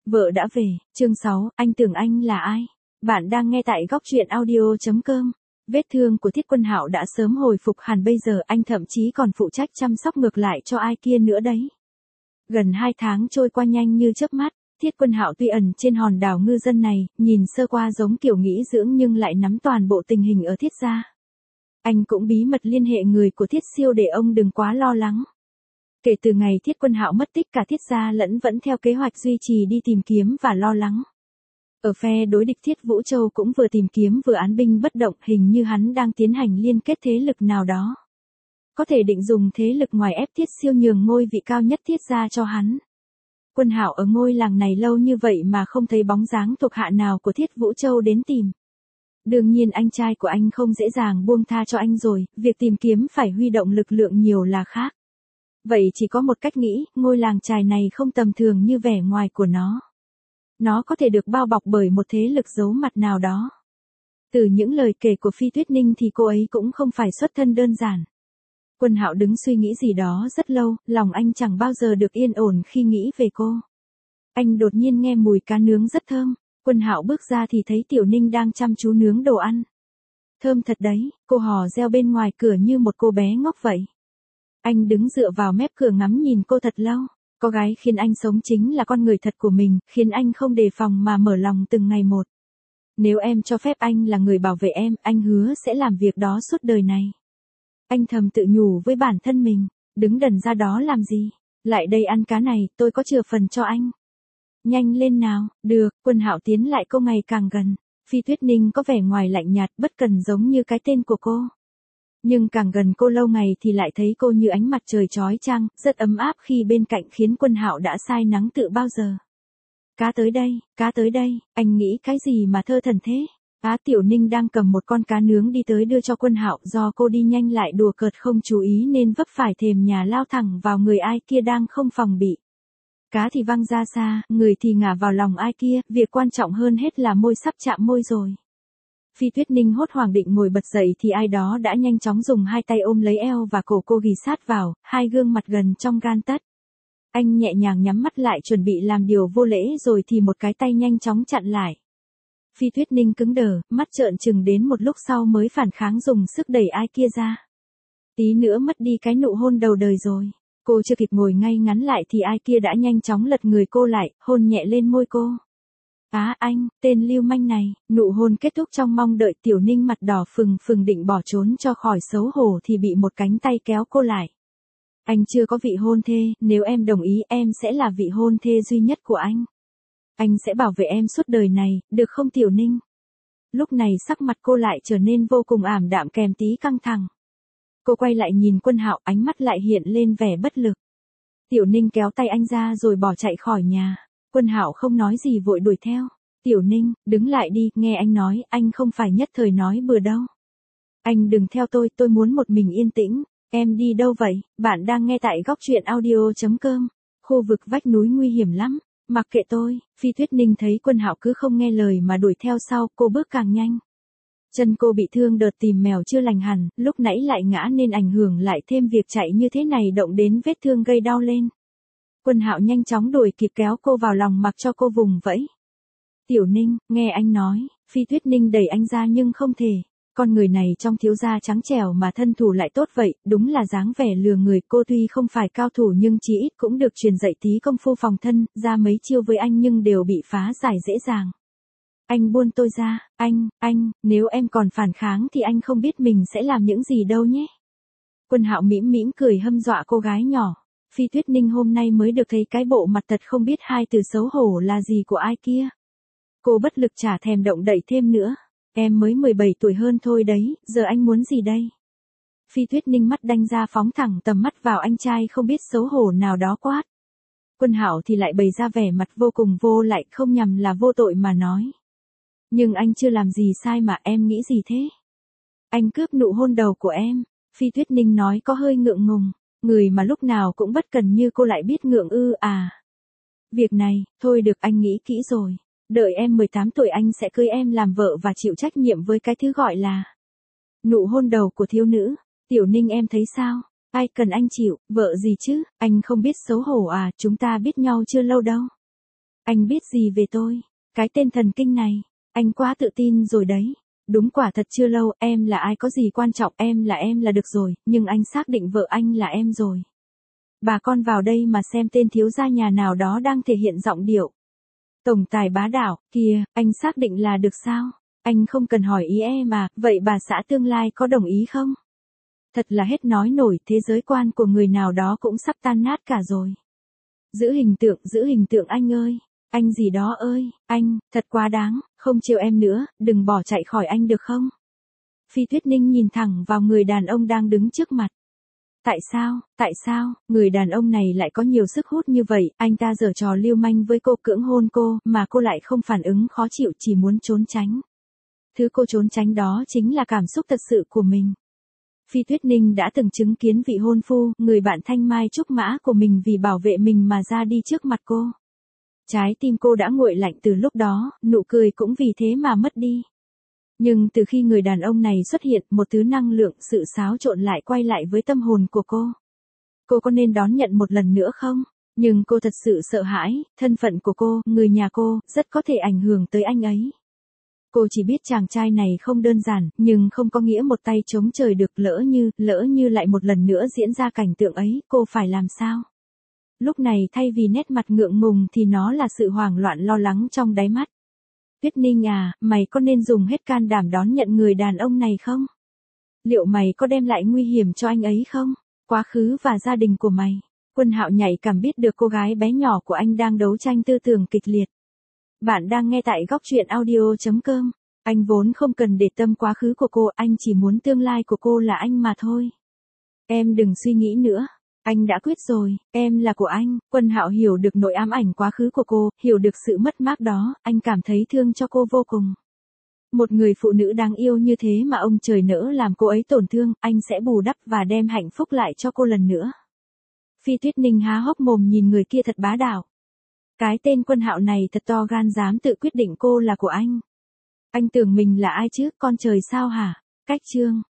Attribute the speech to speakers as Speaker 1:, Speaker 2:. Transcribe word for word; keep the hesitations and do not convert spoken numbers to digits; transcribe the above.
Speaker 1: Vợ đã về, chương sáu, anh tưởng anh là ai? Bạn đang nghe tại góc truyện audio chấm com. Vết thương của Thiết Quân Hạo đã sớm hồi phục hẳn, bây giờ anh thậm chí còn phụ trách chăm sóc ngược lại cho ai kia nữa đấy. Gần hai tháng trôi qua nhanh như chớp mắt, Thiết Quân Hạo tuy ẩn trên hòn đảo ngư dân này, nhìn sơ qua giống kiểu nghỉ dưỡng nhưng lại nắm toàn bộ tình hình ở Thiết gia. Anh cũng bí mật liên hệ người của Thiết Siêu để ông đừng quá lo lắng. Kể từ ngày Thiết Quân Hạo mất tích, cả Thiết gia lẫn vẫn theo kế hoạch duy trì đi tìm kiếm và lo lắng. Ở phe đối địch, Thiết Vũ Châu cũng vừa tìm kiếm vừa án binh bất động, hình như hắn đang tiến hành liên kết thế lực nào đó. Có thể định dùng thế lực ngoài ép Thiết Siêu nhường ngôi vị cao nhất Thiết gia cho hắn. Quân Hạo ở ngôi làng này lâu như vậy mà không thấy bóng dáng thuộc hạ nào của Thiết Vũ Châu đến tìm. Đương nhiên anh trai của anh không dễ dàng buông tha cho anh rồi, việc tìm kiếm phải huy động lực lượng nhiều là khác. Vậy chỉ có một cách nghĩ, ngôi làng chài này không tầm thường như vẻ ngoài của nó. Nó có thể được bao bọc bởi một thế lực giấu mặt nào đó. Từ những lời kể của Phi Tuyết Ninh thì cô ấy cũng không phải xuất thân đơn giản. Quân Hạo đứng suy nghĩ gì đó rất lâu, lòng anh chẳng bao giờ được yên ổn khi nghĩ về cô. Anh đột nhiên nghe mùi cá nướng rất thơm, Quân Hạo bước ra thì thấy Tiểu Ninh đang chăm chú nướng đồ ăn. Thơm thật đấy, cô hò reo bên ngoài cửa như một cô bé ngốc vậy. Anh đứng dựa vào mép cửa ngắm nhìn cô thật lâu. Có gái khiến anh sống chính là con người thật của mình, khiến anh không đề phòng mà mở lòng từng ngày một. Nếu em cho phép anh là người bảo vệ em, anh hứa sẽ làm việc đó suốt đời này. Anh thầm tự nhủ với bản thân mình, đứng đần ra đó làm gì? Lại đây ăn cá này, tôi có chừa phần cho anh. Nhanh lên nào, được, Quân Hạo tiến lại cô ngày càng gần. Phi Tuyết Ninh có vẻ ngoài lạnh nhạt, bất cần giống như cái tên của cô. Nhưng càng gần cô lâu ngày thì lại thấy cô như ánh mặt trời chói chang, rất ấm áp khi bên cạnh, khiến Quân Hạo đã say nắng tự bao giờ. Cá tới đây, cá tới đây, anh nghĩ cái gì mà thơ thần thế? Á Tiểu Ninh đang cầm một con cá nướng đi tới đưa cho Quân Hạo, do cô đi nhanh lại đùa cợt không chú ý nên vấp phải thềm nhà lao thẳng vào người ai kia đang không phòng bị. Cá thì văng ra xa, người thì ngả vào lòng ai kia, việc quan trọng hơn hết là môi sắp chạm môi rồi. Phi Tuyết Ninh hốt hoảng định ngồi bật dậy thì ai đó đã nhanh chóng dùng hai tay ôm lấy eo và cổ cô ghì sát vào, hai gương mặt gần trong gan tấc. Anh nhẹ nhàng nhắm mắt lại chuẩn bị làm điều vô lễ rồi thì một cái tay nhanh chóng chặn lại. Phi Tuyết Ninh cứng đờ, mắt trợn trừng đến một lúc sau mới phản kháng dùng sức đẩy ai kia ra. Tí nữa mất đi cái nụ hôn đầu đời rồi. Cô chưa kịp ngồi ngay ngắn lại thì ai kia đã nhanh chóng lật người cô lại, hôn nhẹ lên môi cô. Á anh, tên lưu manh này, nụ hôn kết thúc trong mong đợi. Tiểu Ninh mặt đỏ phừng phừng định bỏ trốn cho khỏi xấu hổ thì bị một cánh tay kéo cô lại. Anh chưa có vị hôn thê, nếu em đồng ý em sẽ là vị hôn thê duy nhất của anh. Anh sẽ bảo vệ em suốt đời này, được không Tiểu Ninh? Lúc này sắc mặt cô lại trở nên vô cùng ảm đạm kèm tí căng thẳng. Cô quay lại nhìn Quân Hạo, ánh mắt lại hiện lên vẻ bất lực. Tiểu Ninh kéo tay anh ra rồi bỏ chạy khỏi nhà. Quân Hạo không nói gì vội đuổi theo. Tiểu Ninh, đứng lại đi, nghe anh nói, anh không phải nhất thời nói bừa đâu. Anh đừng theo tôi, tôi muốn một mình yên tĩnh. Em đi đâu vậy? Bạn đang nghe tại góc truyện audio chấm com. Khu vực vách núi nguy hiểm lắm. Mặc kệ tôi. Phi Tuyết Ninh thấy Quân Hạo cứ không nghe lời mà đuổi theo sau, cô bước càng nhanh. Chân cô bị thương đợt tìm mèo chưa lành hẳn, lúc nãy lại ngã nên ảnh hưởng lại thêm việc chạy như thế này động đến vết thương gây đau lên. Quân Hạo nhanh chóng đuổi kịp kéo cô vào lòng mặc cho cô vùng vẫy. Tiểu Ninh, nghe anh nói. Phi Tuyết Ninh đẩy anh ra nhưng không thể. Con người này trong thiếu gia trắng trẻo mà thân thủ lại tốt vậy, đúng là dáng vẻ lừa người. Cô tuy không phải cao thủ nhưng chí ít cũng được truyền dạy tí công phu phòng thân, ra mấy chiêu với anh nhưng đều bị phá giải dễ dàng. Anh buông tôi ra, anh, anh, nếu em còn phản kháng thì anh không biết mình sẽ làm những gì đâu nhé. Quân Hạo mỉm mỉm cười hâm dọa cô gái nhỏ. Phi Tuyết Ninh hôm nay mới được thấy cái bộ mặt thật không biết hai từ xấu hổ là gì của ai kia. Cô bất lực chả thèm động đậy thêm nữa. Em mới mười bảy tuổi hơn thôi đấy, giờ anh muốn gì đây? Phi Tuyết Ninh mắt đanh ra phóng thẳng tầm mắt vào anh trai không biết xấu hổ nào đó quát. Quân Hạo thì lại bày ra vẻ mặt vô cùng vô lại, không nhằm là vô tội mà nói. Nhưng anh chưa làm gì sai mà em nghĩ gì thế? Anh cướp nụ hôn đầu của em. Phi Tuyết Ninh nói có hơi ngượng ngùng. Người mà lúc nào cũng bất cần như cô lại biết ngượng ư à. Việc này, thôi được, anh nghĩ kỹ rồi. Đợi em mười tám tuổi anh sẽ cưới em làm vợ và chịu trách nhiệm với cái thứ gọi là nụ hôn đầu của thiếu nữ. Tiểu Ninh em thấy sao? Ai cần anh chịu, vợ gì chứ, anh không biết xấu hổ à, chúng ta biết nhau chưa lâu đâu. Anh biết gì về tôi? Cái tên thần kinh này, anh quá tự tin rồi đấy. Đúng quả thật chưa lâu, em là ai có gì quan trọng, em là em là được rồi, nhưng anh xác định vợ anh là em rồi. Bà con vào đây mà xem tên thiếu gia nhà nào đó đang thể hiện giọng điệu tổng tài bá đạo, kìa, anh xác định là được sao? Anh không cần hỏi ý em mà, vậy bà xã tương lai có đồng ý không? Thật là hết nói nổi, thế giới quan của người nào đó cũng sắp tan nát cả rồi. Giữ hình tượng, giữ hình tượng anh ơi. Anh gì đó ơi, anh, thật quá đáng, không trêu em nữa, đừng bỏ chạy khỏi anh được không? Phi Tuyết Ninh nhìn thẳng vào người đàn ông đang đứng trước mặt. Tại sao, tại sao, người đàn ông này lại có nhiều sức hút như vậy, anh ta giở trò lưu manh với cô, cưỡng hôn cô, mà cô lại không phản ứng khó chịu, chỉ muốn trốn tránh. Thứ cô trốn tránh đó chính là cảm xúc thật sự của mình. Phi Tuyết Ninh đã từng chứng kiến vị hôn phu, người bạn thanh mai trúc mã của mình vì bảo vệ mình mà ra đi trước mặt cô. Trái tim cô đã nguội lạnh từ lúc đó, nụ cười cũng vì thế mà mất đi. Nhưng từ khi người đàn ông này xuất hiện, một thứ năng lượng, sự xáo trộn lại quay lại với tâm hồn của cô. Cô có nên đón nhận một lần nữa không? Nhưng cô thật sự sợ hãi, thân phận của cô, người nhà cô, rất có thể ảnh hưởng tới anh ấy. Cô chỉ biết chàng trai này không đơn giản, nhưng không có nghĩa một tay chống trời được, lỡ như, lỡ như lại một lần nữa diễn ra cảnh tượng ấy, cô phải làm sao? Lúc này thay vì nét mặt ngượng ngùng thì nó là sự hoảng loạn lo lắng trong đáy mắt. Tuyết Ninh à, mày có nên dùng hết can đảm đón nhận người đàn ông này không? Liệu mày có đem lại nguy hiểm cho anh ấy không? Quá khứ và gia đình của mày. Quân Hạo nhạy cảm biết được cô gái bé nhỏ của anh đang đấu tranh tư tưởng kịch liệt. Bạn đang nghe tại góc truyện audio chấm com. Anh vốn không cần để tâm quá khứ của cô, anh chỉ muốn tương lai của cô là anh mà thôi. Em đừng suy nghĩ nữa. Anh đã quyết rồi, em là của anh. Quân Hạo hiểu được nỗi ám ảnh quá khứ của cô, hiểu được sự mất mát đó, anh cảm thấy thương cho cô vô cùng. Một người phụ nữ đáng yêu như thế mà ông trời nỡ làm cô ấy tổn thương, anh sẽ bù đắp và đem hạnh phúc lại cho cô lần nữa. Phi Tuyết Ninh há hốc mồm nhìn người kia thật bá đạo. Cái tên Quân Hạo này thật to gan dám tự quyết định cô là của anh. Anh tưởng mình là ai chứ, con trời sao hả? Cách chương